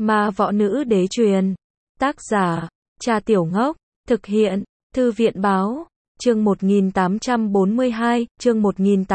Ma võ nữ đế truyền. Tác giả, Cha Tiểu Ngốc. Thực hiện, Thư viện báo. Chương 1842, chương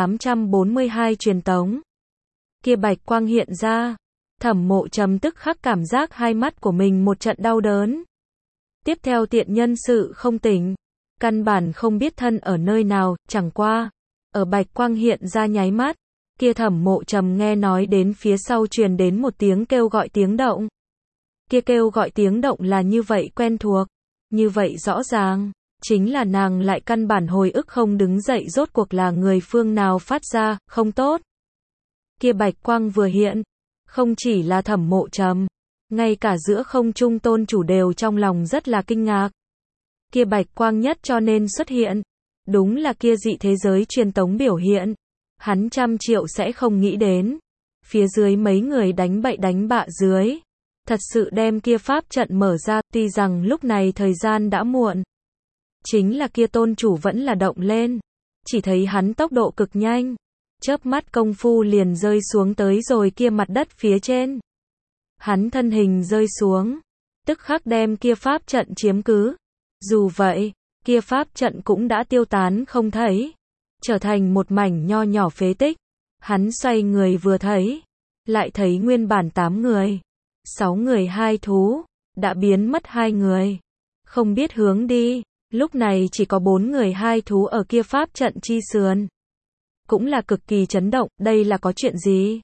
1842 truyền tống. Kia bạch quang hiện ra. Thẩm Mộ Trầm tức khắc cảm giác hai mắt của mình một trận đau đớn. Tiếp theo tiện nhân sự không tỉnh. Căn bản không biết thân ở nơi nào, chẳng qua. Ở bạch quang hiện ra nháy mắt. Kia Thẩm Mộ Trầm nghe nói đến phía sau truyền đến một tiếng kêu gọi tiếng động. Kia kêu gọi tiếng động là như vậy quen thuộc. Như vậy rõ ràng. Chính là nàng lại căn bản hồi ức không đứng dậy rốt cuộc là người phương nào phát ra, không tốt. Kia bạch quang vừa hiện. Không chỉ là Thẩm Mộ Trầm. Ngay cả giữa không trung tôn chủ đều trong lòng rất là kinh ngạc. Kia bạch quang nhất cho nên xuất hiện. Đúng là kia dị thế giới truyền tống biểu hiện. Hắn trăm triệu sẽ không nghĩ đến. Phía dưới mấy người đánh bậy đánh bạ dưới. Thật sự đem kia pháp trận mở ra, tuy rằng lúc này thời gian đã muộn. Chính là kia tôn chủ vẫn là động lên. Chỉ thấy hắn tốc độ cực nhanh. Chớp mắt công phu liền rơi xuống tới rồi kia mặt đất phía trên. Hắn thân hình rơi xuống. Tức khắc đem kia pháp trận chiếm cứ. Dù vậy, kia pháp trận cũng đã tiêu tán không thấy. Trở thành một mảnh nho nhỏ phế tích. Hắn xoay người vừa thấy. Lại thấy nguyên bản 8 người. 6 người 2 thú. Đã biến mất 2 người. Không biết hướng đi. Lúc này chỉ có 4 người 2 thú ở kia pháp trận chi sườn. Cũng là cực kỳ chấn động, đây là có chuyện gì?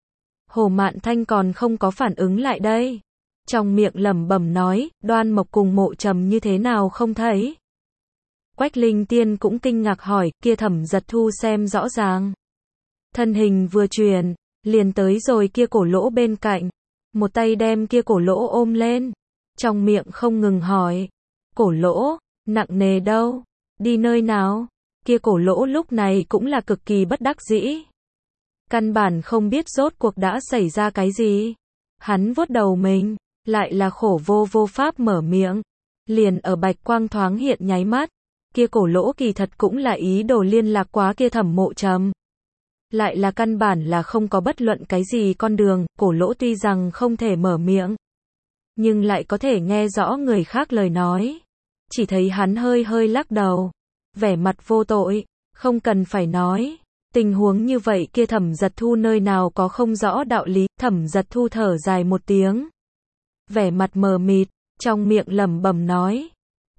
Hồ Mạn Thanh còn không có phản ứng lại đây. Trong miệng lẩm bẩm nói, Đoan Mộc cùng Mộ Trầm như thế nào không thấy? Quách Linh Tiên cũng kinh ngạc hỏi, kia Thẩm Giật Thu xem rõ ràng. Thân hình vừa chuyển, liền tới rồi kia cổ lỗ bên cạnh. Một tay đem kia cổ lỗ ôm lên. Trong miệng không ngừng hỏi. Cổ lỗ, nặng nề đâu? Đi nơi nào? Kia cổ lỗ lúc này cũng là cực kỳ bất đắc dĩ. Căn bản không biết rốt cuộc đã xảy ra cái gì. Hắn vuốt đầu mình, lại là khổ vô pháp mở miệng. Liền ở bạch quang thoáng hiện nháy mắt. Kia cổ lỗ kỳ thật cũng là ý đồ liên lạc quá kia Thẩm Mộ Trầm. Lại là căn bản là không có bất luận cái gì con đường, cổ lỗ tuy rằng không thể mở miệng. Nhưng lại có thể nghe rõ người khác lời nói. Chỉ thấy hắn hơi lắc đầu. Vẻ mặt vô tội, không cần phải nói. Tình huống như vậy kia Thẩm Giật Thu nơi nào có không rõ đạo lý. Thẩm Giật Thu thở dài một tiếng. Vẻ mặt mờ mịt, trong miệng lẩm bẩm nói.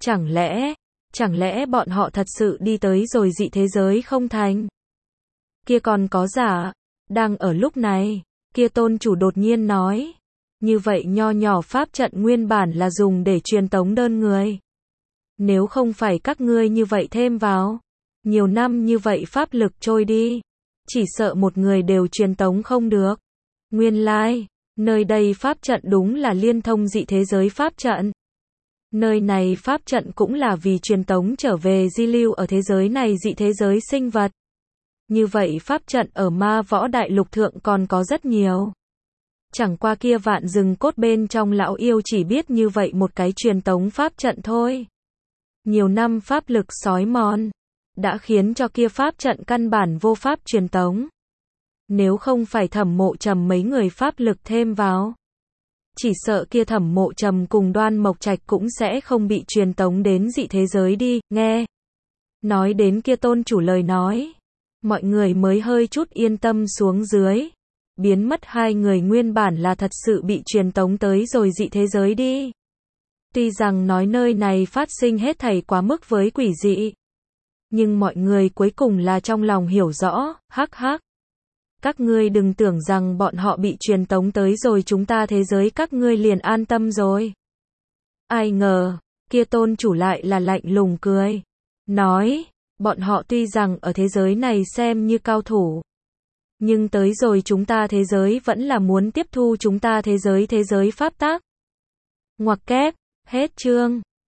Chẳng lẽ bọn họ thật sự đi tới rồi dị thế giới không thành? Kia còn có giả. Đang ở lúc này, kia tôn chủ đột nhiên nói. Như vậy nho nhỏ pháp trận nguyên bản là dùng để truyền tống đơn người. Nếu không phải các ngươi như vậy thêm vào. Nhiều năm như vậy pháp lực trôi đi. Chỉ sợ một người đều truyền tống không được. Nguyên lai, nơi đây pháp trận đúng là liên thông dị thế giới pháp trận. Nơi này pháp trận cũng là vì truyền tống trở về di lưu ở thế giới này dị thế giới sinh vật. Như vậy pháp trận ở Ma Võ Đại Lục thượng còn có rất nhiều. Chẳng qua kia vạn rừng cốt bên trong lão yêu chỉ biết như vậy một cái truyền tống pháp trận thôi. Nhiều năm pháp lực sói mòn, đã khiến cho kia pháp trận căn bản vô pháp truyền tống. Nếu không phải Thẩm Mộ Trầm mấy người pháp lực thêm vào, chỉ sợ kia Thẩm Mộ Trầm cùng Đoan Mộc Trạch cũng sẽ không bị truyền tống đến dị thế giới đi, nghe. Nói đến kia tôn chủ lời nói, mọi người mới hơi chút yên tâm xuống dưới. Biến mất 2 người nguyên bản là thật sự bị truyền tống tới rồi dị thế giới đi. Tuy rằng nói nơi này phát sinh hết thảy quá mức với quỷ dị. Nhưng mọi người cuối cùng là trong lòng hiểu rõ, hắc. Các ngươi đừng tưởng rằng bọn họ bị truyền tống tới rồi chúng ta thế giới các ngươi liền an tâm rồi. Ai ngờ, kia tôn chủ lại là lạnh lùng cười. Nói, bọn họ tuy rằng ở thế giới này xem như cao thủ. Nhưng tới rồi chúng ta thế giới vẫn là muốn tiếp thu chúng ta thế giới pháp tác. Ngoặc kép, hết chương.